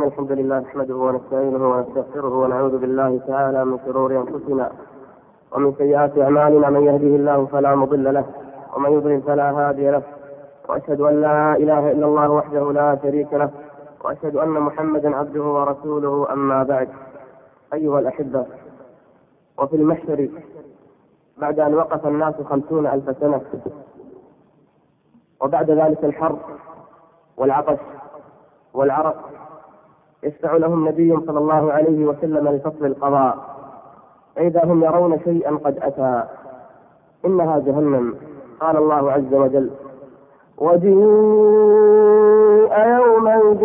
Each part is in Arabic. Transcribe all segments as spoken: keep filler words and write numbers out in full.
إن الحمد لله نحمده ونستعينه ونستغفره ونعوذ بالله تعالى من شرور أنفسنا ومن سيئات أعمالنا، من يهده الله فلا مضل له ومن يضلل فلا هادي له، وأشهد أن لا إله إلا الله وحده لا شريك له، وأشهد أن محمدا عبده ورسوله. أما بعد، أيها الأحبة، وفي المحشر بعد أن وقف الناس خمسون ألف سنة، وبعد ذلك الحر والعطش والعرق، يشفع لهم نبي صلى الله عليه وسلم لفصل القضاء، فإذا هم يرون شيئا قد أتى، إنها جهنم. قال الله عز وجل: وجيء يومئذ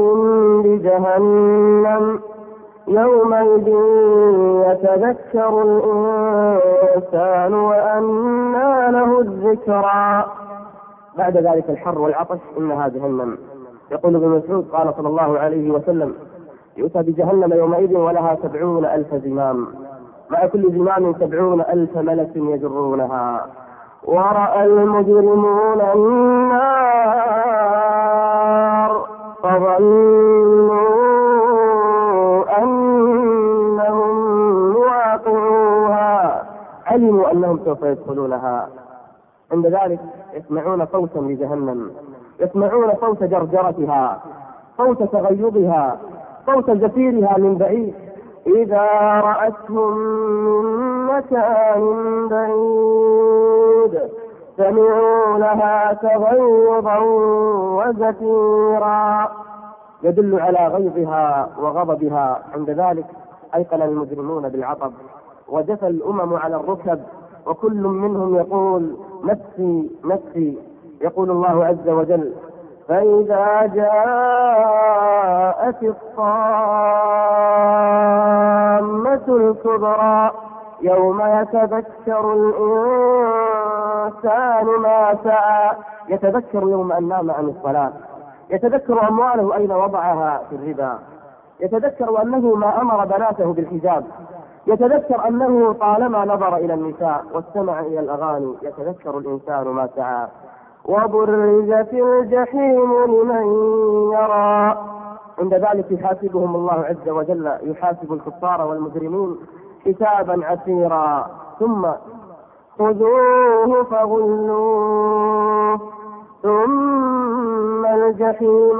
بجهنم يومئذ يتذكر الإنسان وأنى له الذكرى. بعد ذلك الحر والعطش إنها جهنم. يقول ابن مسعود قال صلى الله عليه وسلم: يؤتى بجهنم يومئذ ولها سبعون ألف زمام، مع كل زمام سبعون ألف ملك يجرونها. ورأى المجرمون النار فظنوا أنهم مواقعوها، علموا أنهم سوف يدخلونها. عند ذلك يسمعون صوتا لجهنم، يسمعون صوت جرجرتها، صوت تغيظها، صوت زفيرها من بعيد. إذا رأتهم من مكان بعيد سمعوا لها تغيظا وزفيرا، يدل على غيظها وغضبها. عند ذلك أيقن المجرمون بالعطب، وجثى الأمم على الركب، وكل منهم يقول: نفسي نفسي. يقول الله عز وجل: فإذا جاءت الطامة الكبرى يوم يتذكر الإنسان ما سعى. يتذكر يوم أن نام عن الصلاة، يتذكر أمواله أين وضعها في الربا، يتذكر أنه ما أمر بناته بالحجاب، يتذكر أنه طالما نظر إلى النساء واستمع إلى الأغاني. يتذكر الإنسان ما سعى. وبرزت الجحيم لمن يرى. عند ذلك يحاسبهم الله عز وجل، يحاسب الكفار والمجرمين حسابا عسيرا. ثم خذوه فغلوه ثم الجحيم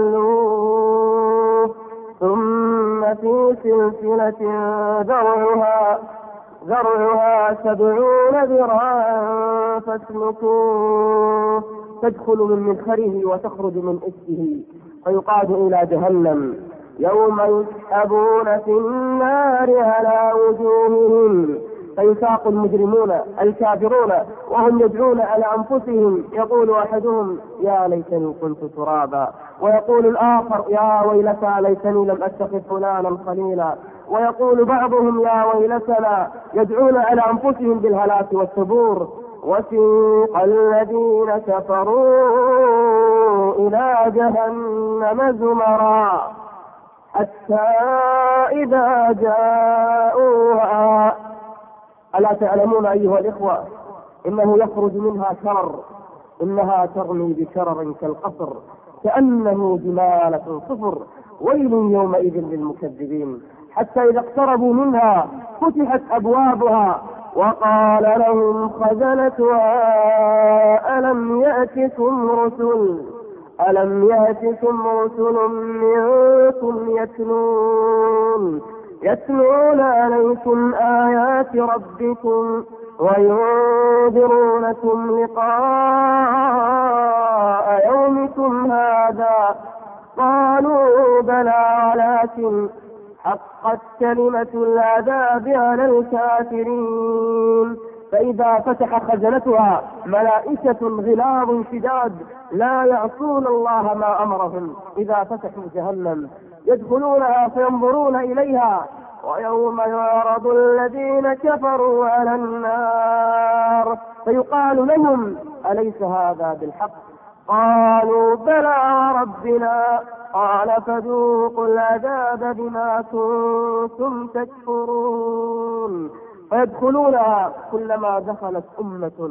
صلوه ثم في سلسلة ذرعها ذرعها سبعون ذراعا فاسلكوه، تدخل من مدخله وتخرج من إسه، فيقاد إلى جهنم. يوم يسحبون في النار على وجوههم، فيساق المجرمون الكافرون وهم يدعون على أنفسهم. يقول أحدهم: يا ليتني كنت ترابا، ويقول الآخر: يا ويلتى ليتني لم أتخذ فلانا خليلا، ويقول بعضهم: يا ويلتنا. يدعون على أنفسهم بالهلاك والثبور. وسيق الذين كفروا إلى جهنم زمرا حتى إذا جاءوها. ألا تعلمون أيها الإخوة إنه يخرج منها شرر، إنها ترمي بشرر كالقصر كأنه جمالة صفر. ويل يومئذ للمكذبين. حتى إذا اقتربوا منها فتحت أبوابها وقال لهم خزنتها: ألم يأتكم رسل ألم يأتكم رسل منكم يتلون يتلون عليكم آيات ربكم وينذرونكم لقاء يومكم هذا؟ قالوا: بلى، ولكن حقت كلمة العذاب على الكافرين. فإذا فتح خزنتها ملائكة غلاظ شداد لا يعصون الله ما أمرهم، إذا فتحوا جهنم يدخلونها فينظرون إليها، ويوم يعرض الذين كفروا على النار فيقال لهم: أليس هذا بالحق؟ قالوا: بلى ربنا. قال: فذوقوا العذاب بما كنتم تكفرون. فيدخلونها كلما دخلت أمة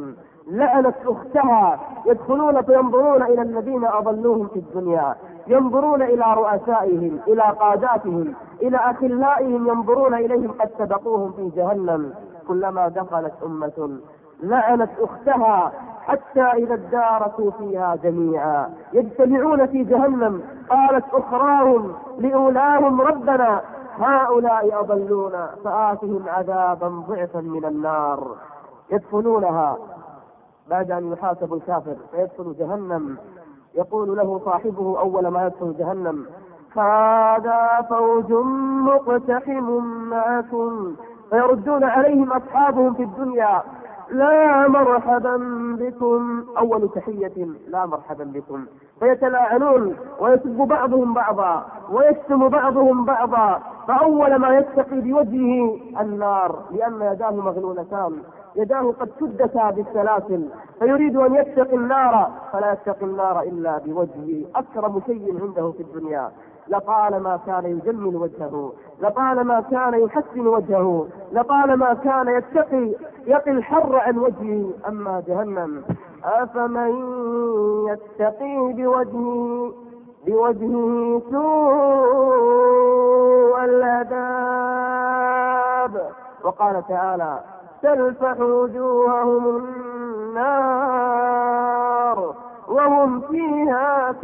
لعنت أختها. يدخلون فينظرون إلى الذين أضلوهم في الدنيا، ينظرون إلى رؤسائهم، إلى قاداتهم، إلى أخلائهم، ينظرون إليهم قد سبقوهم في جهنم. كلما دخلت أمة لعنت أختها حتى إذا اداركوا فيها جميعا يجتمعون في جهنم قالت أخراهم لأولاهم ربنا هؤلاء أضلونا فآتهم عذابا ضعفا من النار. يدخلونها بعد أن يحاسب الكافر فيدخل جهنم، يقول له صاحبه أول ما يدخل جهنم: هذا فوج مقتحم معكم. فيردون عليهم أصحابهم في الدنيا: لا مرحبا بكم. أول تحية لا مرحبا بكم. فيتلاعنون ويسب بعضهم بعضا ويشتم بعضهم بعضا. فأول ما يتقي بوجهه النار، لأن يداه مغلولتان، يداه قد شدتا بالسلاسل، فيريد أن يتقي النار فلا يتقي النار إلا بوجهه. أكرم شيء عنده في الدنيا، لطالما كان يجمل وجهه، لطالما كان يحسن وجهه، لطالما كان يتقي يقي الحر عن وجهه. أما جهنم أفمن يتقي بوجهه بوجهه سوء العذاب. وقال تعالى: تلفح وجوههم النار وهم فيها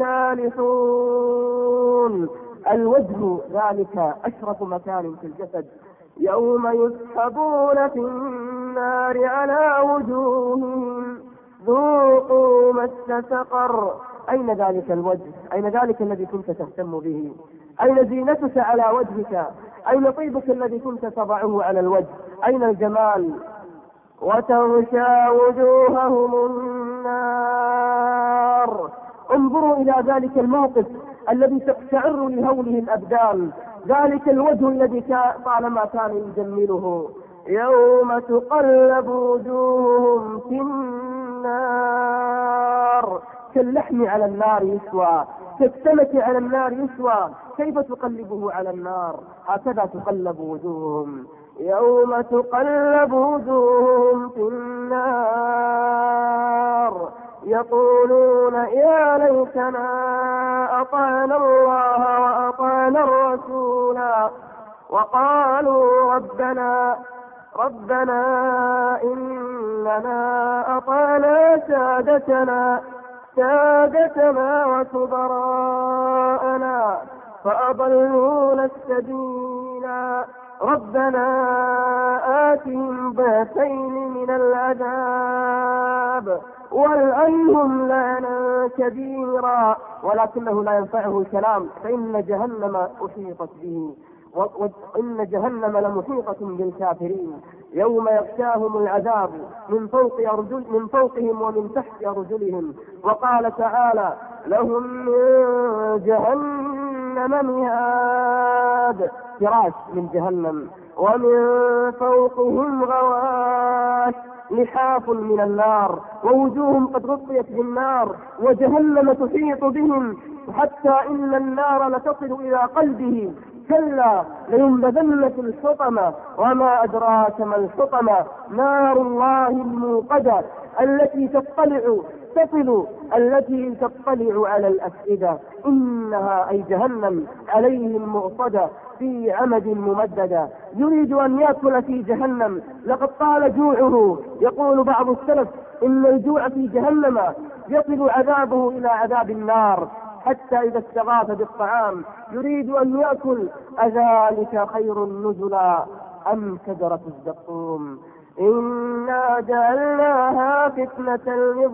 كالحون. الوجه ذلك أشرف مكان في الجسد. يوم يسحبون في النار على وجوههم ذوقوا مس سقر. أين ذلك الوجه؟ أين ذلك الذي كنت تهتم به؟ أين زينتك على وجهك؟ أين طيبك الذي كنت تضعه على الوجه؟ أين الجمال؟ وتغشى وجوههم النار. انظروا إلى ذلك الموقف الذي تقشعر لهوله الأبدان، ذلك الوجه الذي طالما كان يجمله. يوم تقلب وجوههم في النار كاللحم على النار يسوى، كالسمك على النار يسوى. كيف تقلبه على النار؟ هكذا تقلب وجوههم. يوم تقلب وجوههم في النار يقولون يا ليتنا أطعنا الله وأطعنا الرسول وقالوا ربنا ربنا إننا أطعنا سادتنا سادتنا وكبراءنا فأضلونا السبيلا ربنا آتهم ضعفين من العذاب والعنهم لعنا كبيرا. ولكنه لا ينفعه الكلام، فإن جهنم أحيطت به، وإن جهنم لمحيطة بالكافرين. يوم يغشاهم العذاب من فوق أرجل من فوقهم ومن تحت أرجلهم. وقال تعالى: لهم من جهنم مهاد، فراش من جهنم، ومن فوقهم غواش، لحاف من النار، ووجوههم قد غطيت بالنار، وجهنم تحيط بهم، حتى إن النار لتصل إلى قلبه. كلا لينبذن في الحطمة، وما أدراك ما الحطمة، نار الله الموقدة التي تطلع تصل التي تطلع على الأفئدة. إنها أي جهنم عليهم مؤصدة في عمد ممددة. يريد أن يأكل في جهنم، لقد طال جوعه. يقول بعض السلف إن الجوع في جهنم يصل عذابه إلى عذاب النار، حتى إذا استغاث بالطعام يريد أن يأكل، أذلك خير نزلا أم شجرة الزقوم إنا جعلناها فتنة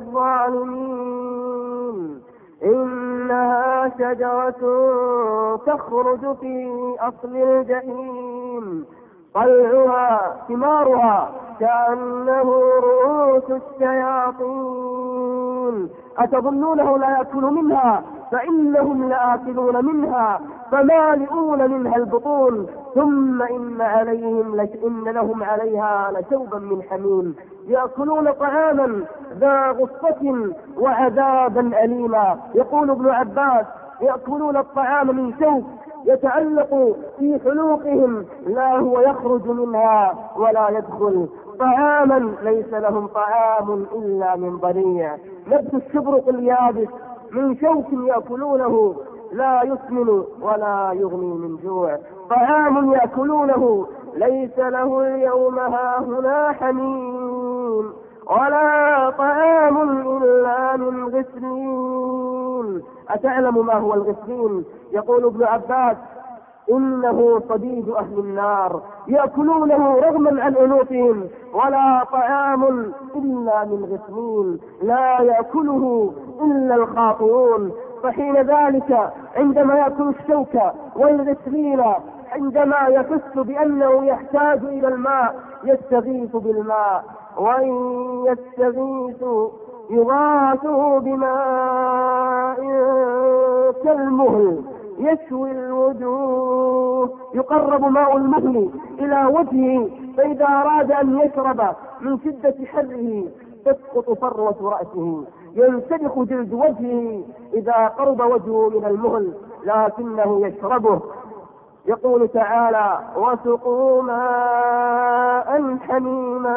للظالمين إنها شجرة تخرج في أصل الجحيم طلعها ثمارها كأنه رؤوس الشياطين أتظنونه لا يأكل منها فإنهم لآكلون منها فمالئون منها البطون ثم إن عليهم لش... إن لهم عليها لشوبا من حميم يأكلون طعاما ذا غصة وعذابا أليما. يقول ابن عباس: يأكلون الطعام من شوك يتعلق في حلوقهم، لا هو يخرج منها ولا يدخل. طعاما ليس لهم طعام إلا من ضريع، نبت الشبرق اليابس من شوك يأكلونه، لا يسمن ولا يغني من جوع. طعام يأكلونه ليس له اليوم هاهنا حميم ولا طعام إلا من غسلين. أتعلم ما هو الغسلين؟ يقول ابن عباس: إنه صديد أهل النار يأكلونه رغما عن أنوفهم، ولا طعام إلا من غسلين لا يأكله إلا الخاطئون. فحين ذلك عندما يأكل الشوك والغسلين، عندما يحس بأنه يحتاج إلى الماء يستغيث بالماء، وإن يستغيثوا يغاثوا بماء كالمهل يشوي الوجوه. يقرب ماء المهل إلى وجهه، فإذا أراد أن يشرب من شدة حره تسقط فروة رأسه، ينسلخ جلد وجهه إذا قرب وجهه من المهل، لكنه يشربه. يقول تعالى: وسقوا ماء حميما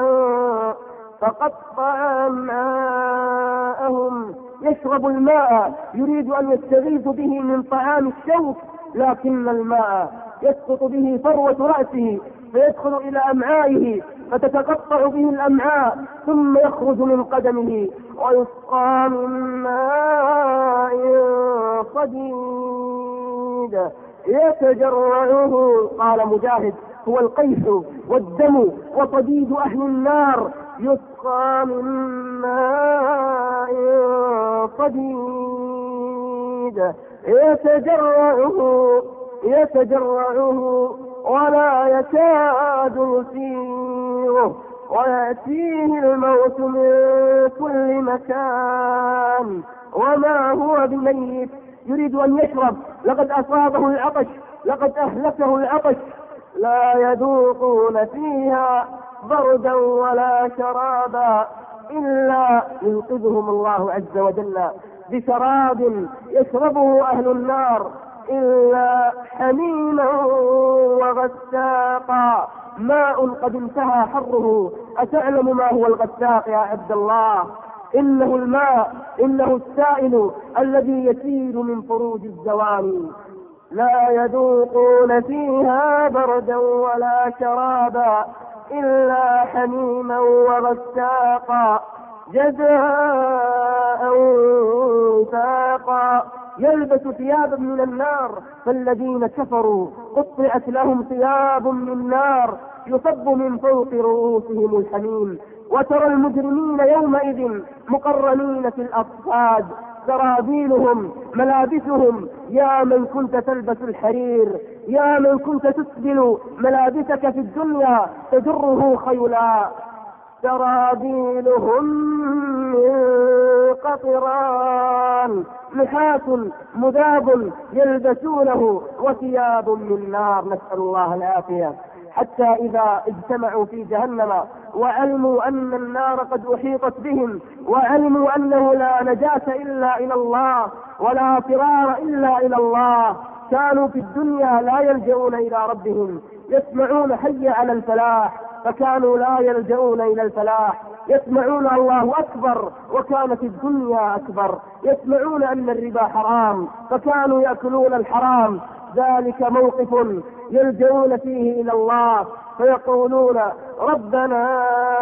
فقطع أمعاءهم. يشرب الماء، يريد أن يستغيث به من طعام الشوك، لكن الماء يسقط به فروة رأسه فيدخل إلى أمعائه فتتقطع به الأمعاء، ثم يخرج من قدمه. ويسقى من ماء صديد يتجرعه، قال مجاهد: هو القيح والدم وصديد أهل النار. يسقى من ماء صديد يتجرعه يتجرعه ولا يكاد يسيغه، ويأتيه الموت من كل مكان وما هو بميت. يريد أن يشرب، لقد أصابه العطش، لقد أهلكه العطش. لا يذوقون فيها بردا ولا شرابا إلا ينقذهم الله عز وجل بشراب يشربه أهل النار، إلا حميما وغساقا، ماء قد انتهى حره. أتعلم ما هو الغساق يا عبد الله؟ إنه الماء، إنه السائل الذي يسيل من فروج الزواني. لا يذوقون فيها بردا ولا شرابا إلا حميما وغساقا جزاء وفاقا. يلبس ثيابا من النار، فالذين كفروا قطعت لهم ثياب من نار يصب من فوق رؤوسهم الحميم. وترى المجرمين يومئذ مقرنين في الأصفاد، سرابيلهم ملابسهم. يا من كنت تلبس الحرير، يا من كنت تسبل ملابسك في الدنيا تجره خيلا، سرابيلهم من قطران نحاس مذاب يلبسونه وثياب من نار، نسأل الله العافية. حتى إذا اجتمعوا في جهنم وعلموا أن النار قد أحيطت بهم، وعلموا أنه لا نجاة إلا إلى الله ولا فرار إلا إلى الله، كانوا في الدنيا لا يلجؤون إلى ربهم، يسمعون حي على الفلاح فكانوا لا يلجؤون إلى الفلاح، يسمعون الله أكبر وكانت الدنيا أكبر، يسمعون أن الربا حرام فكانوا يأكلون الحرام. ذلك موقف يلجؤون فيه إلى الله فيقولون: ربنا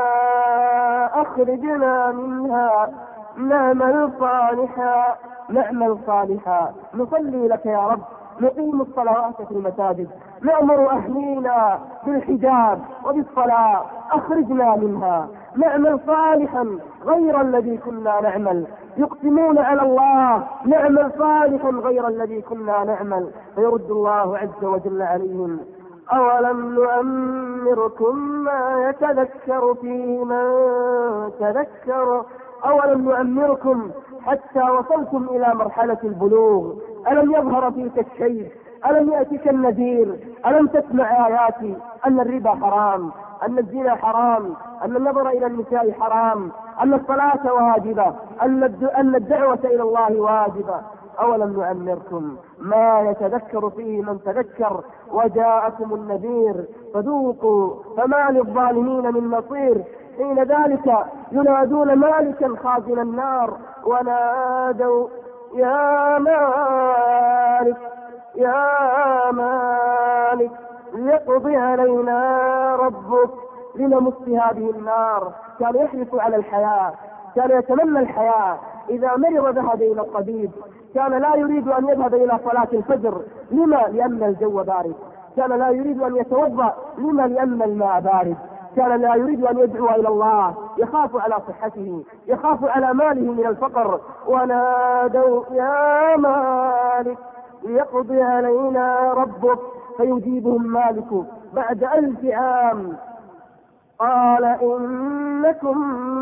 أخرجنا منها نعمل صالحا نعمل صالحا نصلي لك يا رب، نقيم الصلوات في المساجد، نأمر أهلينا بالحجاب وبالصلاة، أخرجنا منها نعمل صالحا غير الذي كنا نعمل. يقسمون على الله: نعمل صالحا غير الذي كنا نعمل، فيرد الله عز وجل عليهم: أولم نؤمركم ما يتذكر فيه من تذكر. أولم نؤمركم حتى وصلتم إلى مرحلة البلوغ، ألم يظهر فيك الشيء؟ ألم يأتك النذير؟ ألم تسمع آياتي أن الربا حرام، أن الزنا حرام، أن النظر إلى النساء حرام، أن الصلاة واجبة، أن الدعوة إلى الله واجبة؟ أولم نعمركم ما يتذكر فيه من تذكر وجاءكم النذير فذوقوا فما للظالمين من نصير. حين ذلك ينادون مالكا خازن النار ونادوا يا مالك يا مالك ليقضي علينا ربك لنمس هذه النار. كان يحرص على الحياة، كان يتمنى الحياة. إذا مرض ذهب إلى الطبيب، كان لا يريد أن يذهب إلى صلاة الفجر. لما؟ لأن الجو بارد. كان لا يريد أن يتوضأ. لما؟ لأن الماء بارد. كان لا يريد أن يدعو إلى الله، يخاف على صحته، يخاف على ماله من الفقر. ونادوا يا مالك ليقضي علينا ربك فيجيبهم مالك بعد ألف عام قال إنكم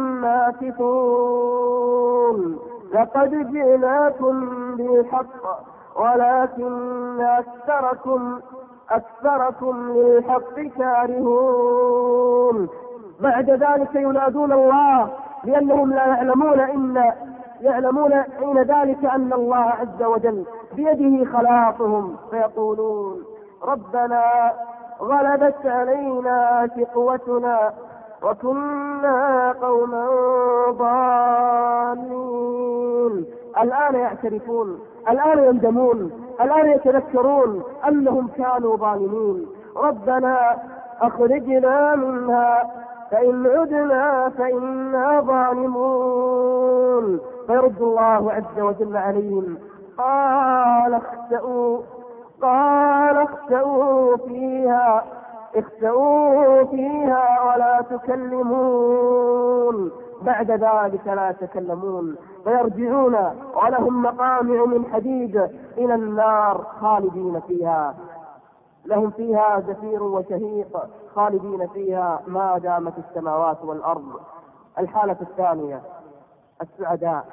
ماكثون لقد جئناكم بالحق ولكن أكثركم أكثركم للحق كارهون. بعد ذلك ينادون الله لأنهم لا يعلمون إن يعلمون حين ذلك أن الله عز وجل بيده خلاصهم، فيقولون ربنا غلبت علينا شقوتنا وكنا قوما ضالين. الآن يعترفون، الآن يندمون، الآن يتذكرون أنهم كانوا ظالمين. ربنا أخرجنا منها فإن عدنا فإنا ظالمون. فيرد الله عز وجل عليهم قال اخسئوا قال اخسئوا فيها اخسئوا فيها ولا تكلمون. بعد ذلك لا يتكلمون فيرجعون ولهم مقامع من حديد إلى النار خالدين فيها، لهم فيها زفير وشهيق خالدين فيها ما دامت السماوات والأرض. الحالة الثانية السعداء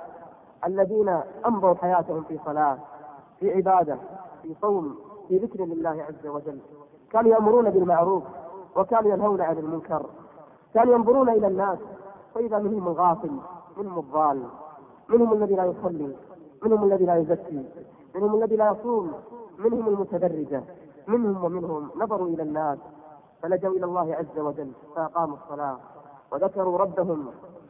الذين أمضوا حياتهم في صلاة، في عبادة، في صوم، في ذكر لله عز وجل. كانوا يأمرون بالمعروف وكانوا ينهون عن المنكر. كانوا ينظرون إلى الناس فإذا منهم الغافل، منهم الضال، منهم الذي لا يصلي، منهم الذي لا يزكي، منهم الذي لا يصوم، منهم المتدرجة، منهم ومنهم. نظروا إلى الناس فلجوا إلى الله عز وجل فأقاموا الصلاة وذكروا ربهم.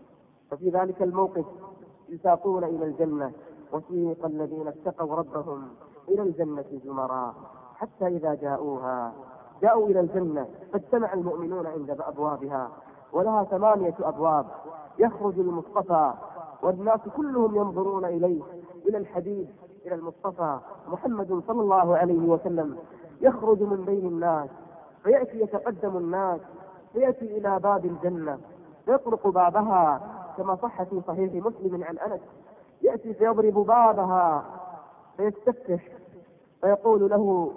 ففي ذلك الموقف يساقون إلى الجنة وسيق الذين اتقوا ربهم إلى الجنة زمرا حتى إذا جاءوها جاءوا إلى الجنة فاجتمع المؤمنون عند أبوابها، ولها ثمانية أبواب. يخرج المصطفى والناس كلهم ينظرون إليه، إلى الحبيب، إلى المصطفى محمد صلى الله عليه وسلم. يخرج من بين الناس فيأتي يتقدم الناس، فيأتي إلى باب الجنة يطرق بابها كما صح في صحيح مسلم عن أنس. يأتي فيضرب بابها فيستفتح فيقول له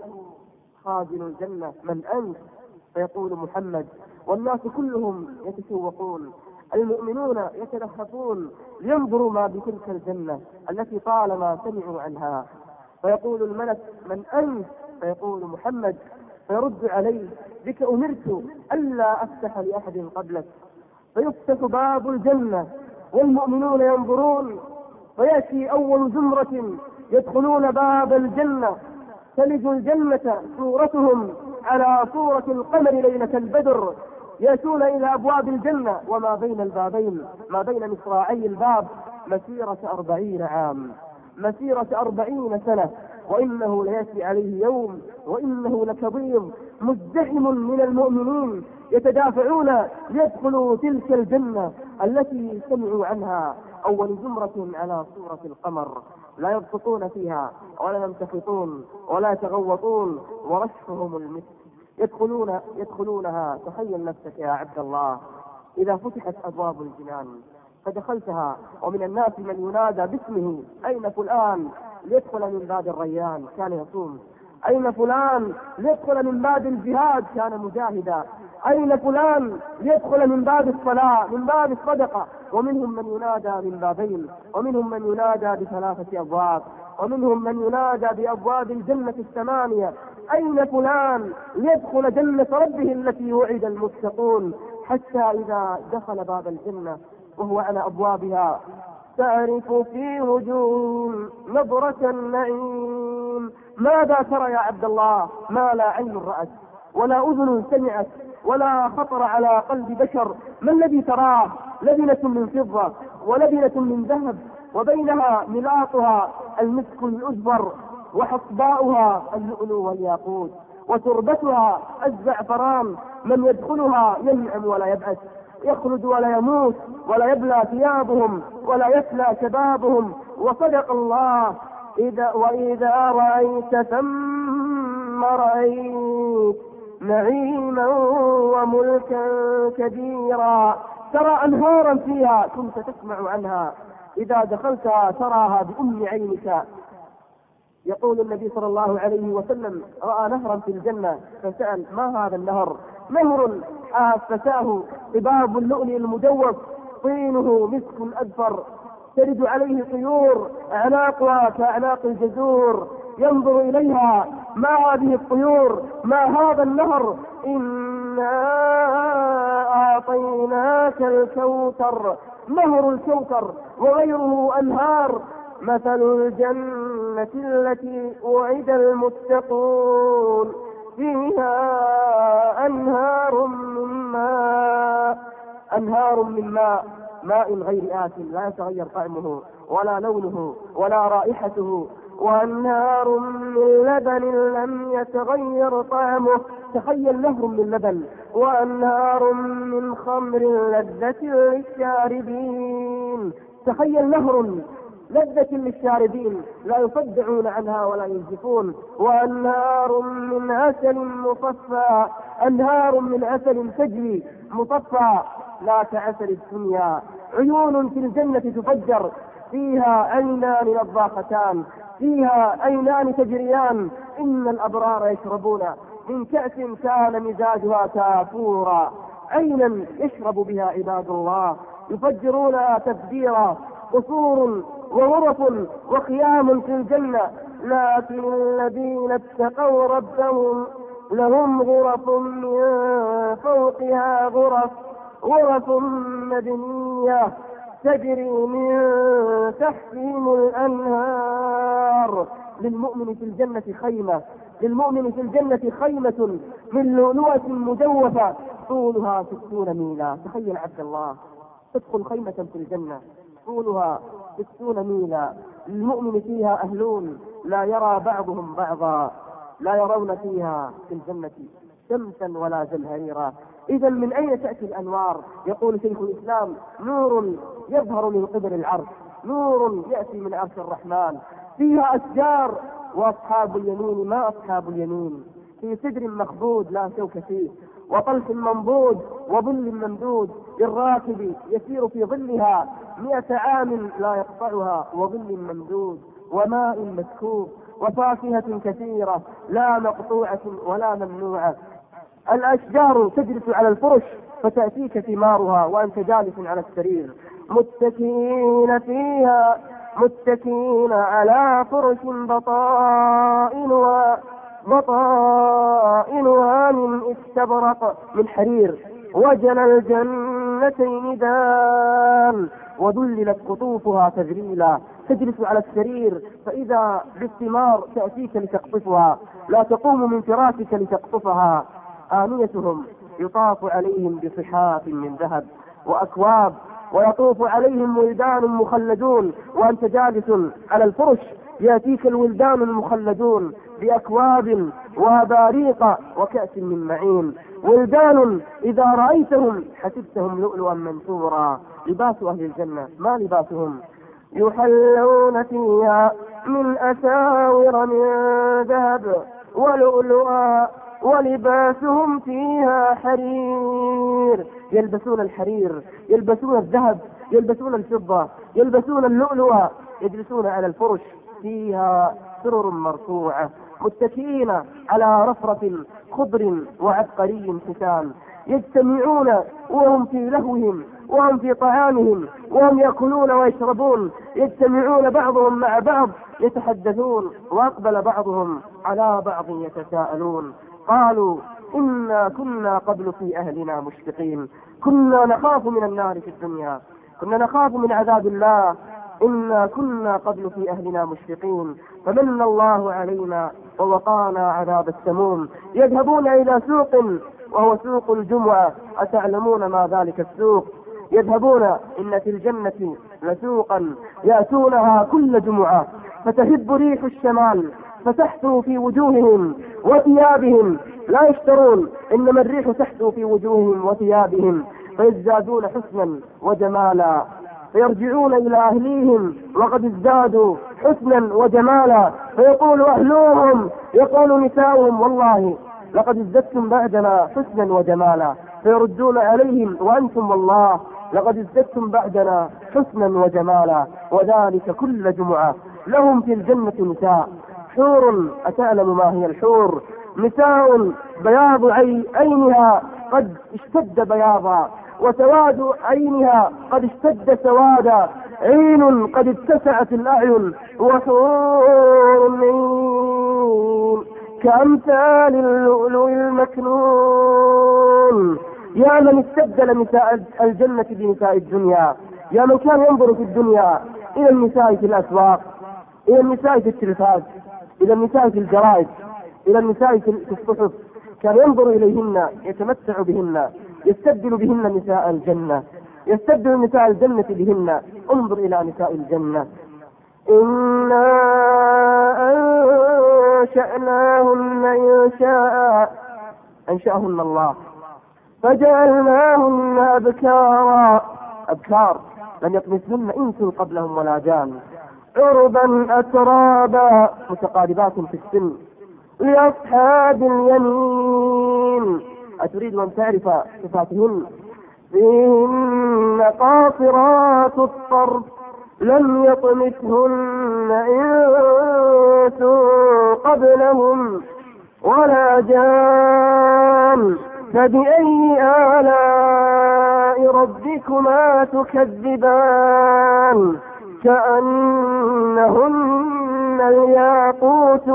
خازن الجنة من أنت؟ فيقول محمد. والناس كلهم يتشوقون، المؤمنون يتلهفون لينظروا ما بتلك الجنة التي طالما سمعوا عنها. فيقول الملك من أنت؟ فيقول محمد. فيرد عليه بك أمرت ألا أفتح لأحد قبلك. فيفتح باب الجنة والمؤمنون ينظرون، فيأتي أول زمرة يدخلون باب الجنة تلج الجنة صورتهم على صورة القمر ليلة البدر. يأتون إلى أبواب الجنة وما بين البابين، ما بين مصراعي الباب مسيرة أربعين عام، مسيرة أربعين سنة. وإنه ليأتي عليه يوم وإنه لكبير مزدحم من المؤمنين يتدافعون ليدخلوا تلك الجنة التي سمعوا عنها. أول زمرة على صورة القمر لا يبسطون فيها ولا يمتخطون ولا يتغوطون ورشفهم المسك. يدخلون يدخلونها. تخيل نفسك يا عبد الله إذا فتحت أبواب الجنان فدخلتها ومن الناس من ينادى باسمه أين فلان ليدخل من باب الريان كان يصوم، أين فلان ليدخل من باب الجهاد كان مجاهدا، أين فلان ليدخل من باب الصلاة من باب الصدقة. ومنهم من ينادى من بابين، ومنهم من ينادى بثلاثة أبواب، ومنهم من ينادى بأبواب الجنة الثمانية أين فلان ليدخل جنة ربه التي وعد المتقون. حتى إذا دخل باب الجنة وهو على أبوابها تعرف في وجوههم نظرة النعيم. ماذا ترى يا عبد الله؟ ما لا عين رأت ولا أذن سمعت ولا خطر على قلب بشر. ما الذي تراه؟ لبنة من فضة ولبنة من ذهب، وبينها ملاطها المسك الأزبر، وحصباؤها اللؤلؤ والياقوت، وتربتها الزعفران. من يدخلها ينعم ولا يبأس، يخلد ولا يموت، ولا يبلى ثيابهم ولا يفلى شبابهم. وصدق الله. إذا وإذا رأيت ثم رأيت نعيما وملكا كبيرا. ترى أنهارا فيها كنت تسمع عنها، إذا دخلتها تراها بأم عينك. يقول النبي صلى الله عليه وسلم: رأى نهرا في الجنة فسأل: ما هذا النهر؟ نهر حافتاه قباب اللؤلؤ المجوف، طينه مسك أذفر، ترد عليه طيور أعناقها كأعناق الجزور. ينظر إليها: ما هذه الطيور؟ ما هذا النهر؟ إنا أعطيناك الكوثر. نهر الكوثر وغيره أنهار. مثل الجنة التي وعد المتقون فيها أنهار من ماء أنهار من ماء ماء غير آسن لا يتغير طعمه ولا لونه ولا رائحته، وأنهار من لبن لم يتغير طعمه. تخيل نهر من لبن. وأنهار من خمر لذة للشاربين. تخيل نهر لذة للشاربين لا يصدعون عنها ولا ينزفون. وأنهار من عسل مصفى. أنهار من عسل تجري مصفى لا كعسل الدنيا. عيون في الجنة تفجر، فيها عينان نضاختان، فيها عينان تجريان. إن الأبرار يشربون من كأس كان مزاجها كافورا. عينا يشرب بها عباد الله يفجرونها تفجيرا. قصور وغرف وخيام في الجنة، لكن الذين اتقوا ربهم لهم غرف من فوقها غرف غرف مبنية تجري من تحتهم الأنهار. للمؤمن في الجنة خيمة للمؤمن في الجنة خيمة من لؤلؤة مجوفة طولها ستون ميلا. تخيل عبد الله تدخل خيمة في الجنة طولها ستون ميلا. للمؤمن فيها أهلون لا يرى بعضهم بعضا، لا يرون فيها في الجنة شمسا ولا زمهريرا. إذا من أين تأتي الأنوار؟ يقول شيخ الإسلام: نور يظهر من قبل العرش، نور يأتي من عرش الرحمن. فيها أشجار، وأصحاب اليمين ما أصحاب اليمين، في سدر مخضود لا شوك فيه، وطلح منضود، وظل ممدود، للراكب يسير في ظلها مئة عام لا يقطعها، وظل ممدود، وماء مسكوب، وفاكهة كثيرة لا مقطوعة ولا ممنوعة. الأشجار تجلس على الفرش فتأتيك ثمارها وأنت جالس على السرير. متكئين فيها متكئين على فرش بطائنها بطائنها من استبرق من حرير. وجن الجنتين دان، وذللت قطوفها تذليلا. تجلس على السرير فإذا بالثمار تأتيك لتقطفها، لا تقوم من فراشك لتقطفها. آنيتهم يطاف عليهم بصحاف من ذهب وأكواب، ويطوف عليهم ولدان مخلدون، وأنت جالس على الفرش يأتيك الولدان المخلدون بأكواب وأباريق وكأس من معين. ولدان إذا رأيتهم حسبتهم لؤلؤا منثورا. لباس أهل الجنة ما لباسهم؟ يحلون فيها من أساور من ذهب ولؤلؤا، ولباسهم فيها حرير. يلبسون الحرير، يلبسون الذهب، يلبسون الفضة، يلبسون اللؤلؤ، يجلسون على الفرش فيها سرر مرفوعة، متكئين على رفرف خضر وعبقري ختان. يجتمعون وهم في لهوهم وهم في طعامهم وهم يأكلون ويشربون، يجتمعون بعضهم مع بعض يتحدثون، وأقبل بعضهم على بعض يتساءلون. قالوا: إنا كنا قبل في أهلنا مشفقين. كنا نخاف من النار في الدنيا، كنا نخاف من عذاب الله، إنا كنا قبل في أهلنا مشفقين فمن الله علينا ووقانا عذاب السموم. يذهبون إلى سوق وهو سوق الجمعة، أتعلمون ما ذلك السوق؟ يذهبون إن في الجنة لسوقا يأتونها كل جمعة فتهب ريح الشمال فتحثو في وجوههم وثيابهم، لا يشترون إنما الريح تحثو في وجوههم وثيابهم فيزدادون حسنا وجمالا، فيرجعون إلى أهليهم وقد ازدادوا حسنا وجمالا، فيقول أهلوهم يقول نساؤهم والله لقد ازددتم بعدنا حسنا وجمالا، فيردون عليهم وأنتم والله لقد ازددتم بعدنا حسنا وجمالا. وذلك كل جمعة. لهم في الجنة نساء حور، أتعلم ما هي الحور؟ نساء بياض عينها قد اشتد بياضا، وسواد عينها قد اشتد سوادا، عين قد اتسعت الأعين، وحور عين كأمثال اللؤلؤ المكنون. يا من استبدل نساء الجنة بنساء الدنيا، يا من كان ينظر في الدنيا إلى النساء في الأسواق، إلى النساء في التلفاز، إلى النساء في الجرائد، إلى النساء في الصحف، كان ينظر إليهن يتمتع بهن، يستبدل بهن نساء الجنة، يستبدل نساء الجنة بهن. انظر إلى نساء الجنة. إنا أنشأناهن إنشاء، أنشأهن الله فجعلناهن أبكارا، أبكار لم يطمثهن إنس قبلهم ولا جان، عربا أترابا متقاربات في السن، لأصحاب اليمين. أتريد أن تعرف صفاتهن؟ فيهن قاصرات الطرف لم يطمثهن إنس قبلهم ولا جان، فبأي آلاء ربكما تكذبان؟ كأنهن الياقوت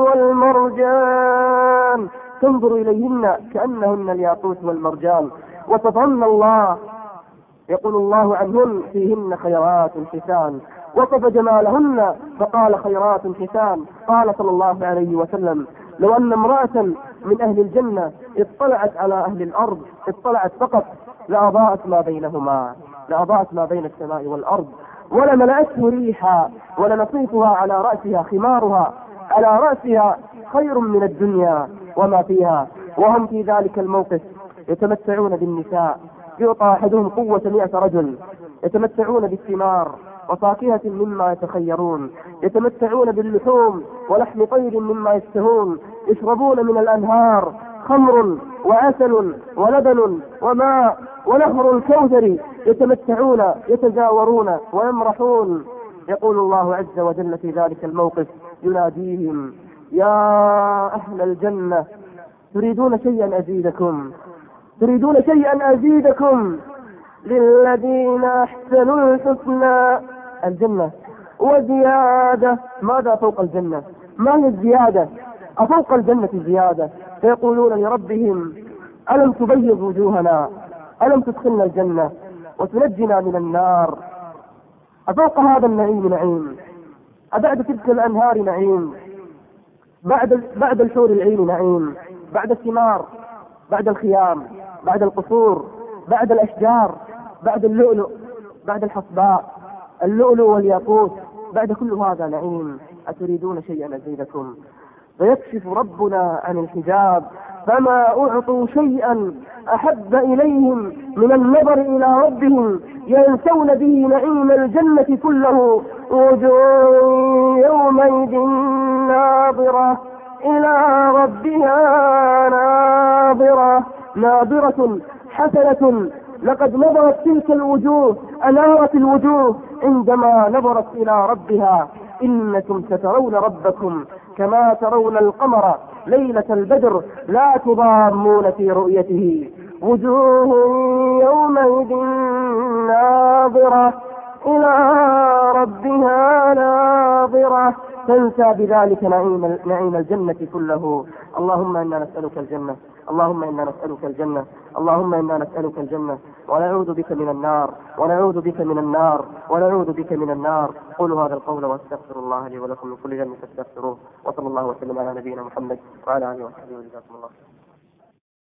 والمرجان. تنظر إليهن كأنهن الياقوت والمرجان. وصفهن الله، يقول الله عنهن فيهن خيرات حسان، وصف جمالهن فقال خيرات حسان. قال صلى الله عليه وسلم لو أن امرأة من أهل الجنة اطلعت على أهل الأرض، اطلعت فقط لأضاءت ما بينهما، لأضاءت ما بين السماء والأرض، ولملأته ريحا، ولنصيفها على رأسها خمارها، على رأسها خير من الدنيا وما فيها. وهم في ذلك الموقف يتمتعون بالنساء، يعطى أحدهم قوة مئة رجل، يتمتعون بالثمار وفاكهة مما يتخيرون، يتمتعون باللحوم ولحم طير مما يشتهون، يشربون من الأنهار خمر وعسل ولبن وماء ونهر الكوثر، يتمتعون يتجاورون ويمرحون. يقول الله عز وجل في ذلك الموقف يناديهم يا أهل الجنة تريدون شيئا أزيدكم، تريدون شيئا أزيدكم، للذين أحسنوا الحسنى، الجنة وزيادة. ماذا فوق الجنة؟ ما هي الزيادة؟ أفوق الجنة زيادة؟ فيقولون لربهم ألم تبيض وجوهنا، ألم تدخلنا الجنة وتنجنا من النار؟ أفوق هذا النعيم نعيم؟ أبعد تلك الأنهار نعيم؟ بعد بعد الحور العين نعيم؟ بعد الثمار، بعد الخيام، بعد القصور، بعد الأشجار، بعد اللؤلؤ، بعد الحصباء، اللؤلؤ والياقوت، بعد كل هذا نعيم، أتريدون شيئا أزيدكم؟ فيكشف ربنا عن الحجاب فما أعطوا شيئا أحب إليهم من النظر إلى ربهم، ينسون به نعيم الجنة كله. وجوه يومئذ ناظرة إلى ربها ناظرة، ناظرة حسنة. لقد نظرت تلك الوجوه، أنارت الوجوه عندما نظرت إلى ربها. إنكم سترون ربكم كما ترون القمر ليلة البدر لا تضامون في رؤيته. وجوه يومئذ ناظرة إلى ربها ناظرة، تنسى بذلك نعيم, نعيم الجنة كله. اللهم إنا نسألك الجنة، اللهم إنا نسألك الجنة، اللهم إنا نسألك الجنة، ونعوذ بك من النار، ونعوذ بك من النار، ونعوذ بك من النار. قولوا هذا القول واستغفر الله لي ولكم من كل ذنب فاستغفروه، وصلى الله وسلم على نبينا محمد وعلى آله وصحبه وجزاكم الله.